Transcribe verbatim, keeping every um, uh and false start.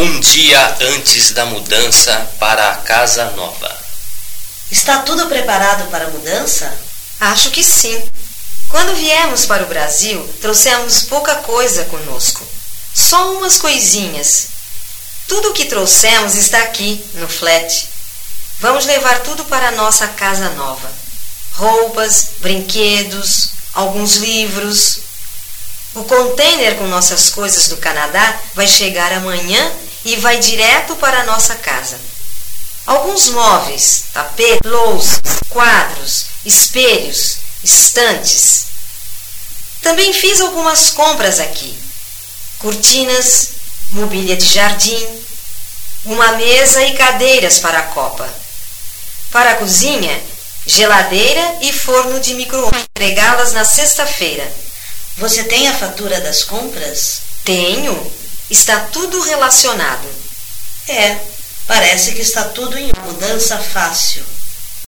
Um dia antes da mudança para a casa nova. Está tudo preparado para a mudança? Acho que sim. Quando viemos para o Brasil, trouxemos pouca coisa conosco. Só umas coisinhas. Tudo o que trouxemos está aqui, no flat. Vamos levar tudo para a nossa casa nova. Roupas, brinquedos, alguns livros. O container com nossas coisas do Canadá vai chegar amanhã e vai direto para a nossa casa. Alguns móveis, tapete, louças, quadros, espelhos, estantes. Também fiz algumas compras aqui. Cortinas, mobília de jardim, uma mesa e cadeiras para a copa. Para a cozinha, geladeira e forno de micro-ondas. Entregá-las na sexta-feira. Você tem a fatura das compras? Tenho. Está tudo relacionado. É, parece que está tudo em mudança fácil.